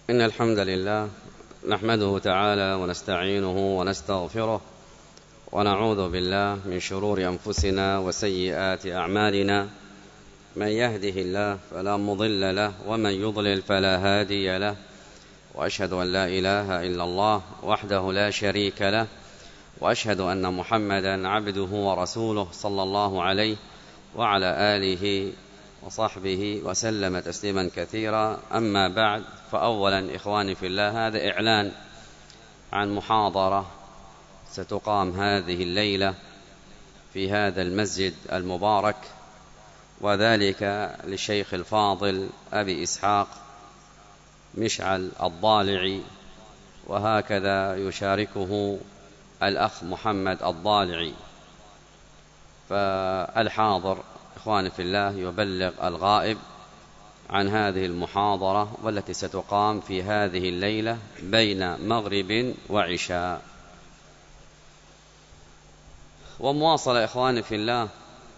إن الحمد لله نحمده تعالى ونستعينه ونستغفره ونعوذ بالله من شرور أنفسنا وسيئات أعمالنا. من يهده الله فلا مضل له ومن يضلل فلا هادي له، وأشهد أن لا إله إلا الله وحده لا شريك له، وأشهد أن محمدا عبده ورسوله صلى الله عليه وعلى آله وصحبه وسلم تسليما كثيرا. أما بعد، فأولا إخواني في الله، هذا إعلان عن محاضرة ستقام هذه الليلة في هذا المسجد المبارك، وذلك للشيخ الفاضل أبي إسحاق مشعل الضالعي، وهكذا يشاركه الأخ محمد الضالعي. فالحاضر إخواني في الله يبلغ الغائب عن هذه المحاضرة والتي ستقام في هذه الليلة بين مغرب وعشاء. ومواصلة إخواني في الله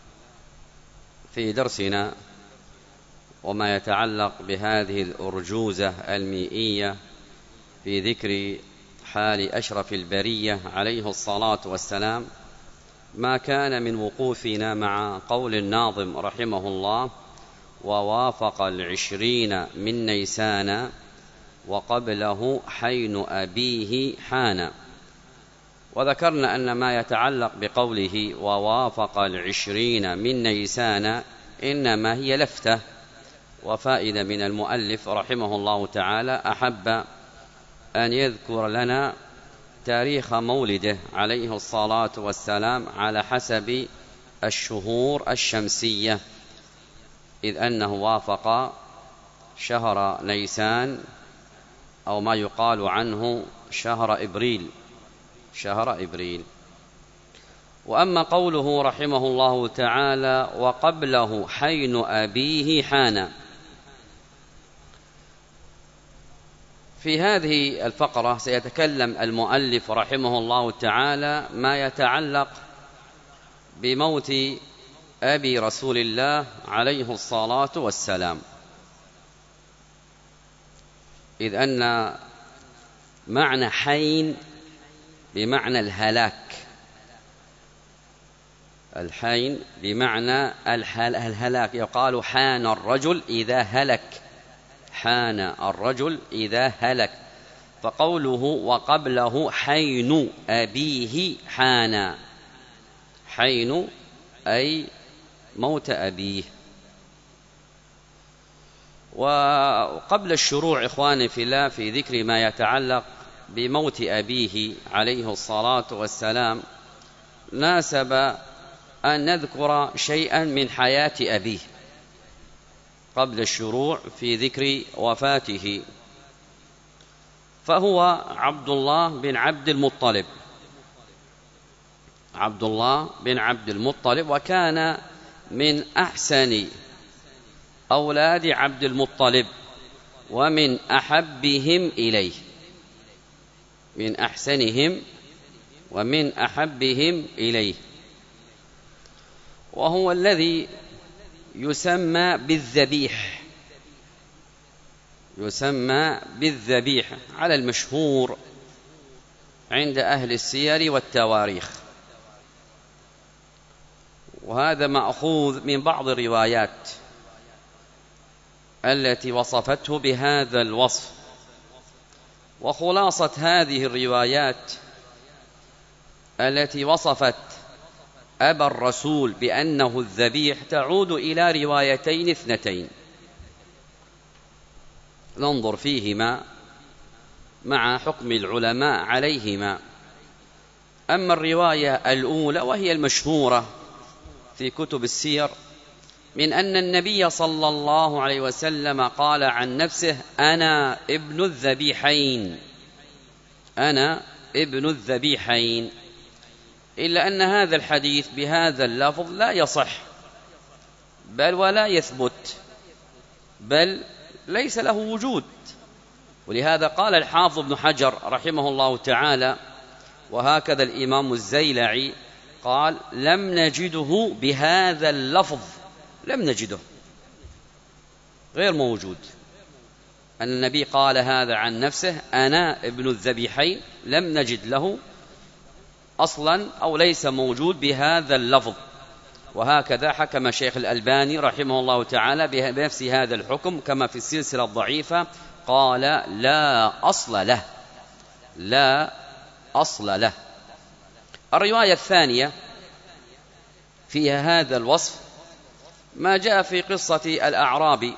في درسنا وما يتعلق بهذه الأرجوزة المئية في ذكر حال أشرف البرية عليه الصلاة والسلام، ما كان من وقوفنا مع قول الناظم رحمه الله: ووافق 20 من نيسان وقبله حين أبيه حان. وذكرنا أن ما يتعلق بقوله ووافق 20 من نيسان إنما هي لفتة وفائدة من المؤلف رحمه الله تعالى، أحب أن يذكر لنا تاريخ مولده عليه الصلاة والسلام على حسب الشهور الشمسية، إذ أنه وافق شهر نيسان أو ما يقال عنه شهر إبريل. وأما قوله رحمه الله تعالى وقبله حين أبيه حان، في هذه الفقرة سيتكلم المؤلف رحمه الله تعالى ما يتعلق بموت أبي رسول الله عليه الصلاة والسلام، إذ أن معنى حين بمعنى الهلاك، الحين بمعنى الهلاك. يقال حان الرجل إذا هلك، حان الرجل إذا هلك. فقوله وقبله حين أبيه حان، حين أي موت أبيه. وقبل الشروع إخواني في الله في ذكر ما يتعلق بموت أبيه عليه الصلاة والسلام، ناسب أن نذكر شيئا من حياة أبيه قبل الشروع في ذكر وفاته. فهو عبد الله بن عبد المطلب، عبد الله بن عبد المطلب، وكان من أحسن أولاد عبد المطلب ومن أحبهم إليه، من أحسنهم ومن أحبهم إليه. وهو الذي يسمى بالذبيح، يسمى بالذبيح على المشهور عند أهل السير والتواريخ. وهذا مأخوذ من بعض الروايات التي وصفته بهذا الوصف. وخلاصة هذه الروايات التي وصفت أبا الرسول بأنه الذبيح تعود إلى روايتين اثنتين ننظر فيهما مع حكم العلماء عليهما. أما الرواية الأولى وهي المشهورة في كتب السير، من أن النبي صلى الله عليه وسلم قال عن نفسه: أنا ابن الذبيحين، أنا ابن الذبيحين. إلا أن هذا الحديث بهذا اللفظ لا يصح، بل ولا يثبت، بل ليس له وجود. ولهذا قال الحافظ ابن حجر رحمه الله تعالى، وهكذا الإمام الزيلعي قال: لم نجده بهذا اللفظ، لم نجده، غير موجود. أن النبي قال هذا عن نفسه: أنا ابن الذبيحين، لم نجد له أصلا أو ليس موجود بهذا اللفظ. وهكذا حكم الشيخ الألباني رحمه الله تعالى بنفس هذا الحكم كما في السلسلة الضعيفة، قال: لا أصل له، لا أصل له. الرواية الثانية فيها هذا الوصف ما جاء في قصة الأعرابي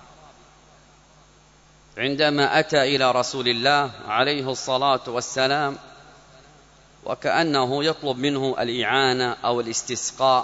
عندما أتى إلى رسول الله عليه الصلاة والسلام وكأنه يطلب منه الإعانة أو الاستسقاء،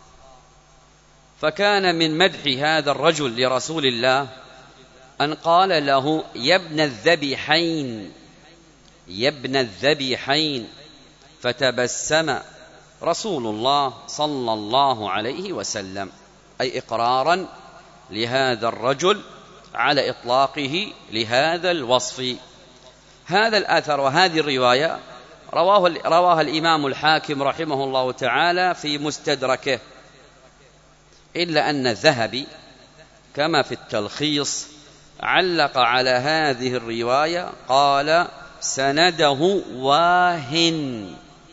فكان من مدح هذا الرجل لرسول الله أن قال له: يا ابن الذبيحين، يا ابن الذبيحين. فتبسم رسول الله صلى الله عليه وسلم، أي إقرارا لهذا الرجل على إطلاقه لهذا الوصف. هذا الأثر وهذه الرواية رواها الإمام الحاكم رحمه الله تعالى في مستدركه، إلا أن الذهبي كما في التلخيص علق على هذه الرواية، قال: سنده واهن،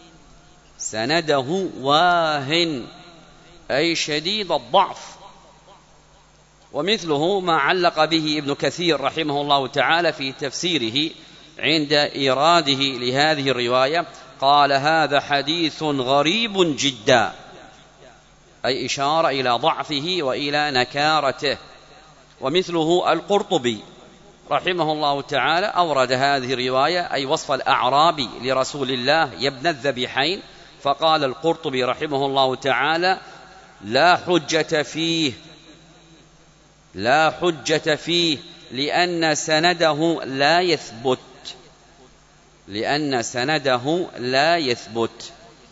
سنده واهن، أي شديد الضعف. ومثله ما علق به ابن كثير رحمه الله تعالى في تفسيره عند إيراده لهذه الرواية، قال: هذا حديث غريب جدا، أي إشارة إلى ضعفه وإلى نكارته. ومثله القرطبي رحمه الله تعالى أورد هذه الرواية، أي وصف الأعرابي لرسول الله يا ابن الذبيحين، فقال القرطبي رحمه الله تعالى: لا حجة فيه، لا حجة فيه، لأن سنده لا يثبت، لأن سنده لا يثبت.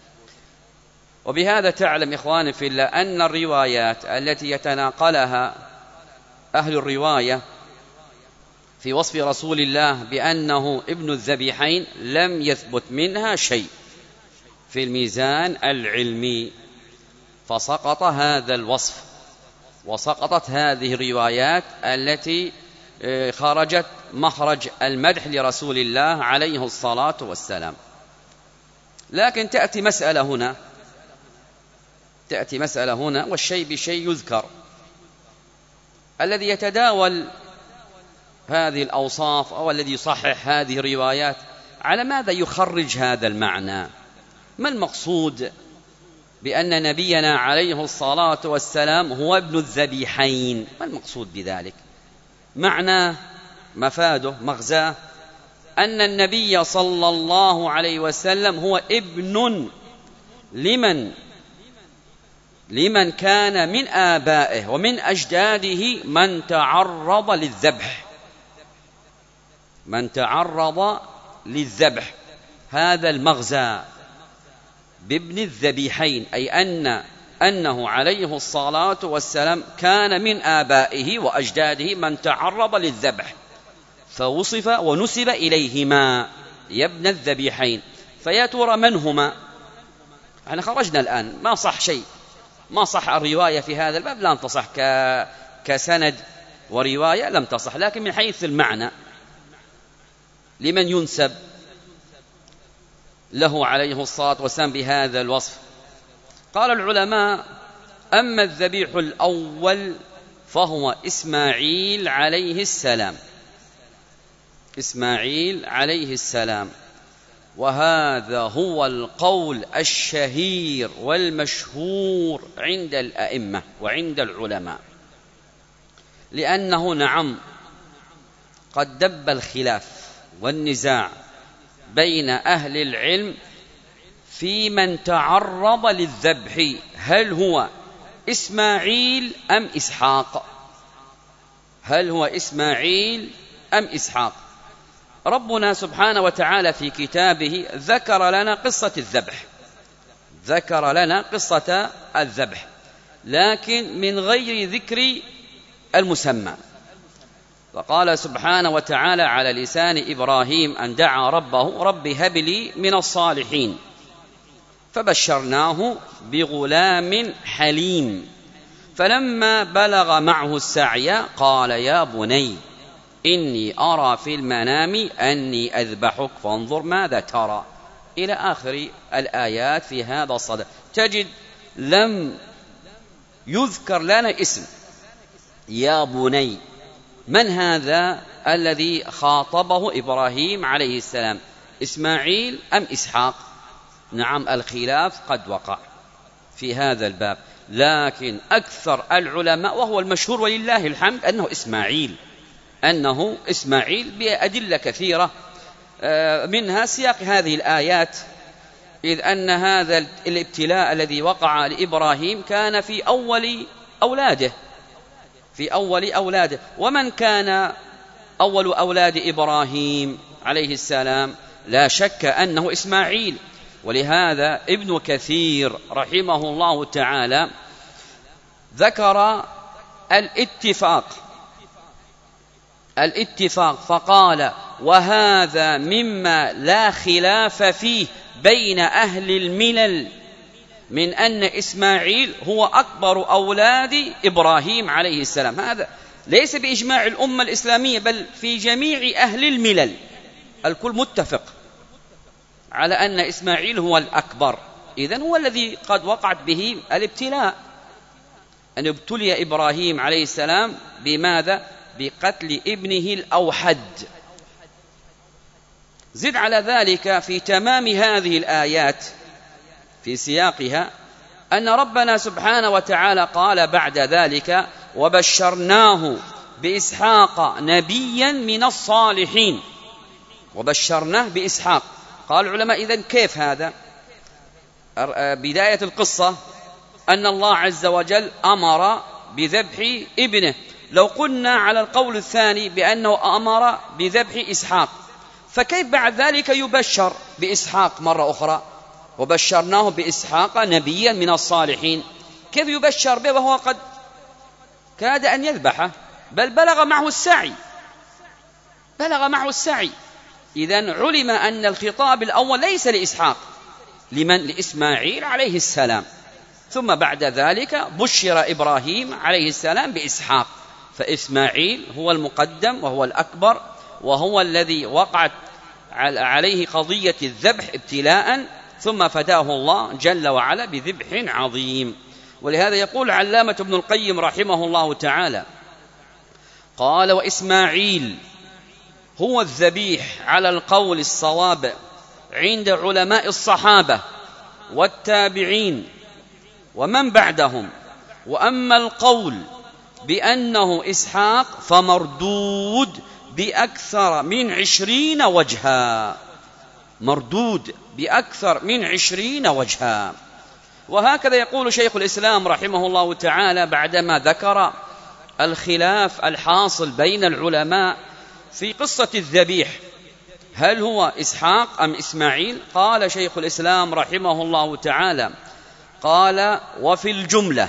وبهذا تعلم إخواني في الله أن الروايات التي يتناقلها أهل الرواية في وصف رسول الله بأنه ابن الذبيحين لم يثبت منها شيء في الميزان العلمي، فسقط هذا الوصف وسقطت هذه الروايات التي خرجت مخرج المدح لرسول الله عليه الصلاة والسلام. لكن تأتي مسألة هنا والشيء بشيء يذكر. الذي يتداول هذه الأوصاف أو الذي يصحح هذه الروايات على ماذا يخرج هذا المعنى؟ ما المقصود بأن نبينا عليه الصلاة والسلام هو ابن الذبيحين؟ ما المقصود بذلك؟ معناه، مفاده، مغزاه أن النبي صلى الله عليه وسلم هو ابن لمن كان من آبائه ومن أجداده من تعرض للذبح، من تعرض للذبح. هذا المغزى بابن الذبيحين، أي أنه عليه الصلاة والسلام كان من آبائه وأجداده من تعرض للذبح، فوصف ونسب إليهما يا ابن الذبيحين. فيا ترى من هما؟ احنا خرجنا الآن، ما صح شيء، ما صح الرواية في هذا الباب، لا تصح كسند ورواية لم تصح. لكن من حيث المعنى لمن ينسب له عليه الصلاة والسلام بهذا الوصف؟ قال العلماء: أما الذبيح الأول فهو إسماعيل عليه السلام، إسماعيل عليه السلام. وهذا هو القول الشهير والمشهور عند الأئمة وعند العلماء، لأنه نعم قد دب الخلاف والنزاع بين أهل العلم في من تعرض للذبح، هل هو إسماعيل أم إسحاق؟ هل هو إسماعيل أم إسحاق؟ ربنا سبحانه وتعالى في كتابه ذكر لنا قصة الذبح، ذكر لنا قصة الذبح، لكن من غير ذكر المسمى. وقال سبحانه وتعالى على لسان إبراهيم أن دعا ربه: رب هب لي من الصالحين، فبشرناه بغلام حليم، فلما بلغ معه السعي قال: يا بني إني أرى في المنام أني أذبحك فانظر ماذا ترى، إلى آخر الآيات في هذا الصدد. تجد لم يذكر لنا اسم يا بني. من هذا الذي خاطبه إبراهيم عليه السلام؟ إسماعيل أم إسحاق؟ نعم، الخلاف قد وقع في هذا الباب، لكن أكثر العلماء وهو المشهور ولله الحمد أنه إسماعيل بأدلة كثيرة، منها سياق هذه الآيات، إذ أن هذا الابتلاء الذي وقع لإبراهيم كان في أول أولاده. ومن كان أول أولاد إبراهيم عليه السلام؟ لا شك أنه إسماعيل. ولهذا ابن كثير رحمه الله تعالى ذكر الاتفاق فقال: وهذا مما لا خلاف فيه بين أهل الملل من أن إسماعيل هو أكبر أولاد إبراهيم عليه السلام. هذا ليس بإجماع الأمة الإسلامية، بل في جميع أهل الملل الكل متفق على أن إسماعيل هو الأكبر. إذن هو الذي قد وقعت به الابتلاء، أن ابتلي إبراهيم عليه السلام بماذا؟ بقتل ابنه الأوحد. زد على ذلك في تمام هذه الآيات في سياقها أن ربنا سبحانه وتعالى قال بعد ذلك: وبشرناه بإسحاق نبيا من الصالحين. وبشرناه بإسحاق. قال العلماء: إذن كيف هذا؟ بداية القصة أن الله عز وجل أمر بذبح ابنه. لو قلنا على القول الثاني بأنه أمر بذبح إسحاق، فكيف بعد ذلك يبشر بإسحاق مرة أخرى؟ وبشرناه بإسحاق نبيا من الصالحين. كيف يبشر به وهو قد كاد أن يذبحه، بل بلغ معه السعي. إذن علم أن الخطاب الأول ليس لإسحاق، لمن؟ لإسماعيل عليه السلام. ثم بعد ذلك بشر إبراهيم عليه السلام بإسحاق، فإسماعيل هو المقدم وهو الأكبر، وهو الذي وقعت عليه قضية الذبح ابتلاء، ثم فداه الله جل وعلا بذبح عظيم. ولهذا يقول علامة ابن القيم رحمه الله تعالى، قال: وإسماعيل هو الذبيح على القول الصواب عند علماء الصحابة والتابعين ومن بعدهم. وأما القول بأنه إسحاق فمردود بأكثر من 20 وجها، مردود بأكثر من 20 وجها. وهكذا يقول شيخ الإسلام رحمه الله تعالى بعدما ذكر الخلاف الحاصل بين العلماء في قصة الذبيح، هل هو إسحاق أم إسماعيل؟ قال شيخ الإسلام رحمه الله تعالى: قال: وفي الجملة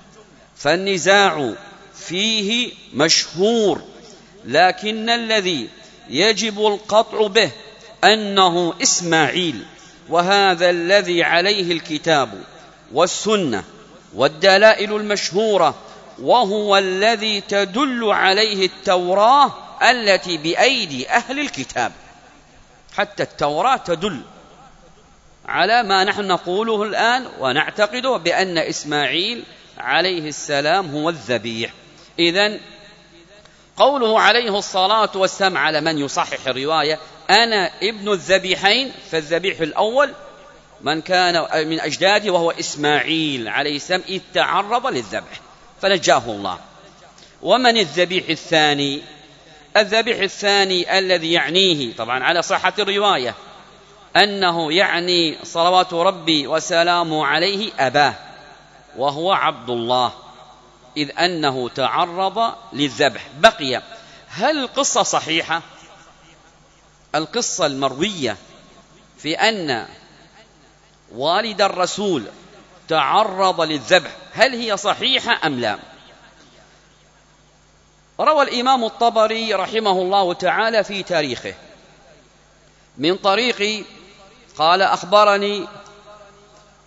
فالنزاع فيه مشهور، لكن الذي يجب القطع به أنه إسماعيل، وهذا الذي عليه الكتاب والسنة والدلائل المشهورة، وهو الذي تدل عليه التوراة التي بأيدي أهل الكتاب. حتى التوراة تدل على ما نحن نقوله الآن ونعتقده بأن إسماعيل عليه السلام هو الذبيح. إذن قوله عليه الصلاة والسلام على من يصحح الرواية: أنا ابن الذبيحين، فالذبيح الأول من كان من أجداده وهو إسماعيل عليه السلام، إذ تعرض للذبح فنجاه الله. ومن الذبيح الثاني؟ الذبيح الثاني الذي يعنيه طبعا على صحة الرواية أنه يعني صلوات ربي وسلامه عليه أباه، وهو عبد الله، إذ أنه تعرض للذبح. بقي هل القصة صحيحة؟ القصة المروية في أن والد الرسول تعرض للذبح هل هي صحيحة أم لا؟ روى الإمام الطبري رحمه الله تعالى في تاريخه من طريق، قال: أخبرني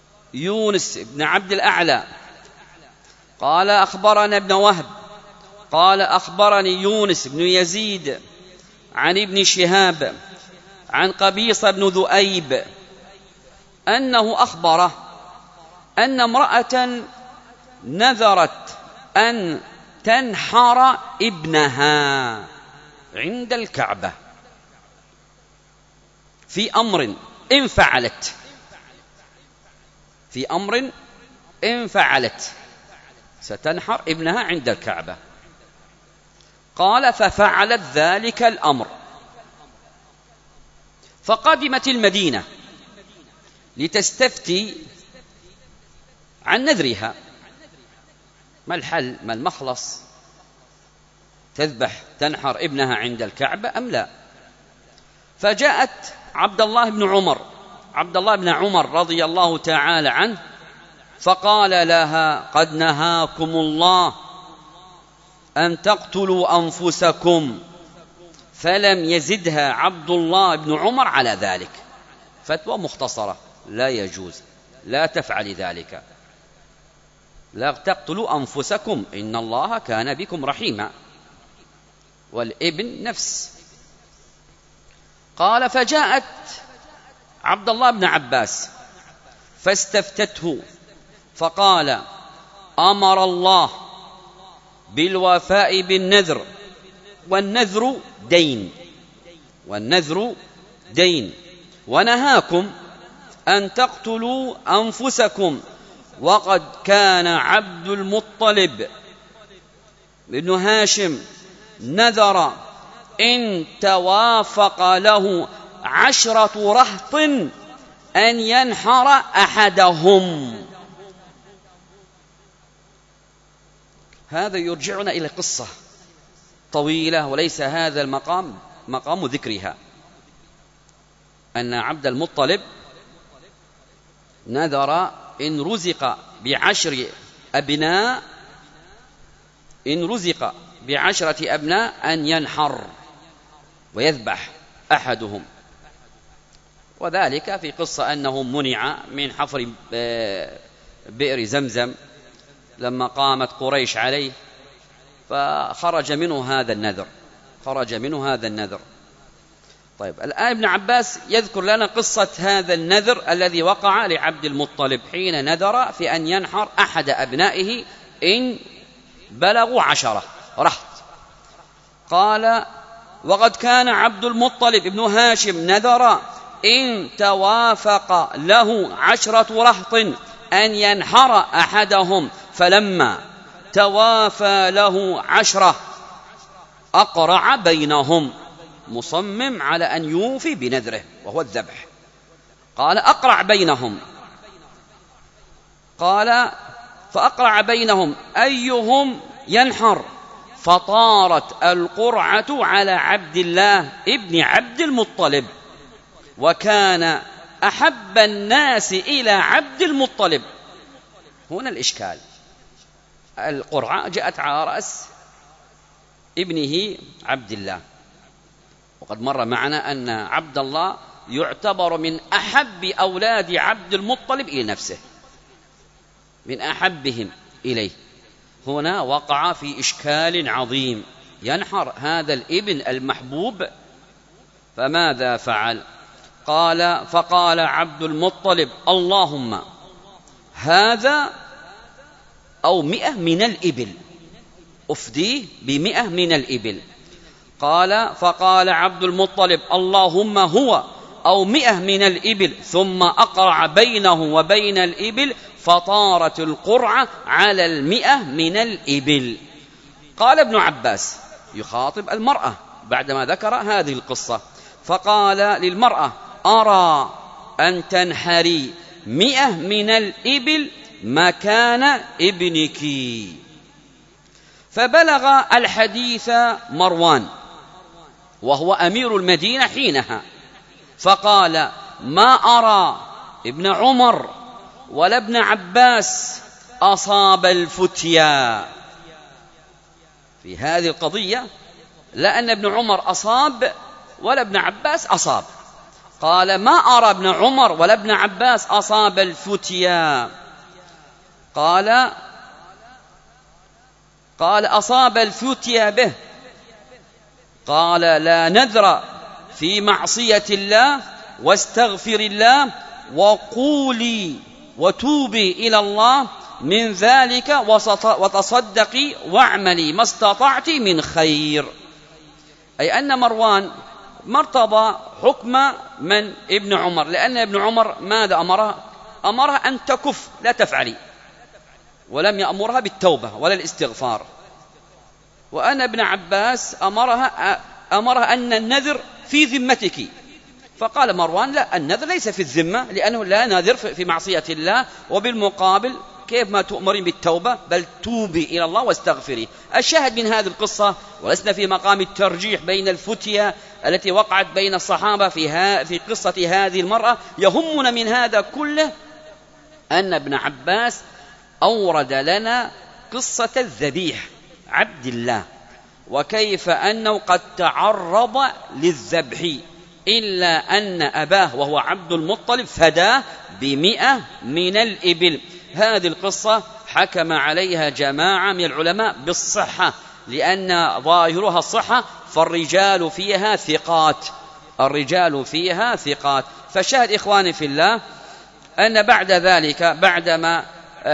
يونس بن عبد الأعلى قال: أخبرنا ابن وهب قال أخبرني يونس بن يزيد عن ابن شهاب عن قبيصة بن ذؤيب أنه أخبره أن امرأة نذرت أن تنحر ابنها عند الكعبة في أمر إن فعلت ستنحر ابنها عند الكعبة. قال ففعلت ذلك الأمر، فقدمت المدينة لتستفتي عن نذرها، ما الحل، ما المخلص، تذبح تنحر ابنها عند الكعبة أم لا؟ فجاءت عبد الله بن عمر رضي الله تعالى عنه فقال لها قد نهاكم الله أن تقتلوا أنفسكم، فلم يزدها عبد الله بن عمر على ذلك. فتوى مختصرة، لا يجوز، لا تفعل ذلك، لا تقتلوا أنفسكم إن الله كان بكم رحيما، والابن نفس. قال فجاءت عبد الله بن عباس فاستفتته فقال أمر الله بالوفاء بالنذر، والنذر دين، ونهاكم أن تقتلوا أنفسكم، وقد كان عبد المطلب بن هاشم نذر إن توافق له 10 رهط أن ينحر أحدهم. هذا يرجعنا إلى قصة طويلة وليس هذا المقام مقام ذكرها، أن عبد المطلب نذر إن رزق ب10 أبناء أن ينحر ويذبح أحدهم، وذلك في قصة أنه منع من حفر بئر زمزم لما قامت قريش عليه، فخرج منه هذا النذر. طيب الآن ابن عباس يذكر لنا قصة هذا النذر الذي وقع لعبد المطلب حين نذر في أن ينحر أحد أبنائه إن بلغوا 10 رهط. قال وقد كان عبد المطلب ابن هاشم نذر إن توافق له 10 رهط أن ينحر أحدهم، فلما توافى له 10 أقرع بينهم، مصمم على أن يوفي بنذره وهو الذبح. قال أقرع بينهم، قال فأقرع بينهم أيهم ينحر، فطارت القرعة على عبد الله ابن عبد المطلب، وكان أحب الناس إلى عبد المطلب. هنا الإشكال، القرعة جاءت على رأس ابنه عبد الله، وقد مر معنا أن عبد الله يعتبر من أحب أولاد عبد المطلب إلى نفسه، من أحبهم إليه. هنا وقع في إشكال عظيم، ينحر هذا الابن المحبوب، فماذا فعل؟ فقال عبد المطلب اللهم هذا أو 100 من الإبل، أفديه ب100 من الإبل. فقال عبد المطلب اللهم هو أو 100 من الإبل، ثم أقرع بينه وبين الإبل، فطارت القرعة على 100 من الإبل. قال ابن عباس يخاطب المرأة بعدما ذكر هذه القصة، فقال للمرأة أرى أن تنحري 100 من الإبل مكان ابنك. فبلغ الحديث مروان وهو أمير المدينة حينها، فقال ما أرى ابن عمر ولا ابن عباس أصاب الفتيا في هذه القضية، لا أن ابن عمر أصاب ولا ابن عباس أصاب. قال ما أرى ابن عمر ولا ابن عباس أصاب الفتيا. قال قال أصاب الفتيا به. قال لا نذر في معصية الله، واستغفر الله، وقولي وتوبي إلى الله من ذلك، وتصدقي واعملي ما استطعت من خير. أي أن مروان ما ارتضى حكم من ابن عمر، لأن ابن عمر ماذا أمرها أن تكف لا تفعلي، ولم يأمرها بالتوبة ولا الاستغفار. وأن ابن عباس أمرها أن النذر في ذمتك، فقال مروان لا، النذر ليس في الذمة، لأنه لا نذر في معصية الله، وبالمقابل كيف ما تؤمرين بالتوبة، بل توبي إلى الله واستغفري. الشاهد من هذه القصة، ولسنا في مقام الترجيح بين الفتية التي وقعت بين الصحابة في قصة هذه المرأة، يهمنا من هذا كله أن ابن عباس أورد لنا قصة الذبيح عبد الله، وكيف أنه قد تعرض للذبح، إلا أن أباه وهو عبد المطلب فداه ب100 من الإبل. هذه القصة حكم عليها جماعة من العلماء بالصحة، لأن ظاهرها الصحة، فالرجال فيها ثقات، الرجال فيها ثقات. فشاهد إخواني في الله أن بعد ذلك، بعدما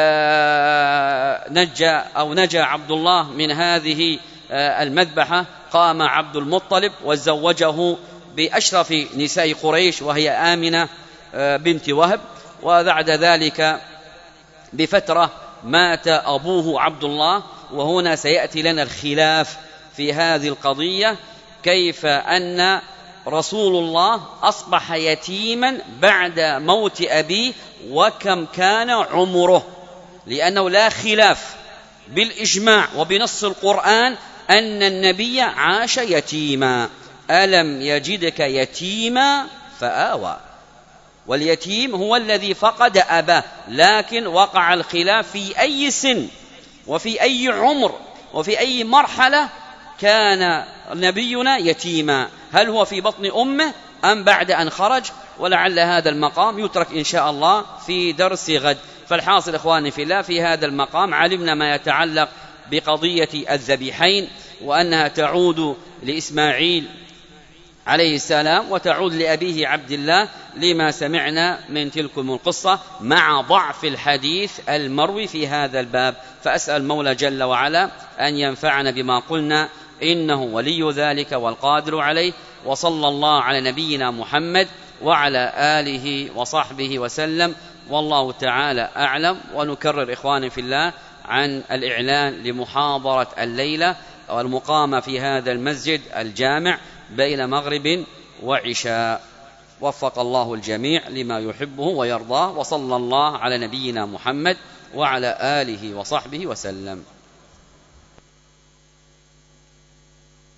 نجا عبد الله من هذه المذبحة، قام عبد المطلب وزوجه بأشرف نساء قريش، وهي آمنة بنت وهب. وبعد ذلك بفترة مات أبوه عبد الله، وهنا سيأتي لنا الخلاف في هذه القضية، كيف أن رسول الله أصبح يتيما بعد موت أبيه، وكم كان عمره، لأنه لا خلاف بالإجماع وبنص القرآن أن النبي عاش يتيما. ألم يجدك يتيما فآوى، واليتيم هو الذي فقد أباه، لكن وقع الخلاف في أي سن وفي أي عمر وفي أي مرحلة كان نبينا يتيما، هل هو في بطن أمه أم بعد أن خرج؟ ولعل هذا المقام يترك إن شاء الله في درس غد. فالحاصل إخواني في الله، في هذا المقام علمنا ما يتعلق بقضية الذبيحين، وأنها تعود لإسماعيل عليه السلام وتعود لأبيه عبد الله، لما سمعنا من تلكم القصة، مع ضعف الحديث المروي في هذا الباب. فأسأل المولى جل وعلا أن ينفعنا بما قلنا، إنه ولي ذلك والقادر عليه. وصلى الله على نبينا محمد وعلى آله وصحبه وسلم، والله تعالى أعلم. ونكرر إخواني في الله عن الإعلان لمحاضرة الليلة والمقامة في هذا المسجد الجامع بين مغرب وعشاء. وفق الله الجميع لما يحبه ويرضاه، وصلى الله على نبينا محمد وعلى آله وصحبه وسلم.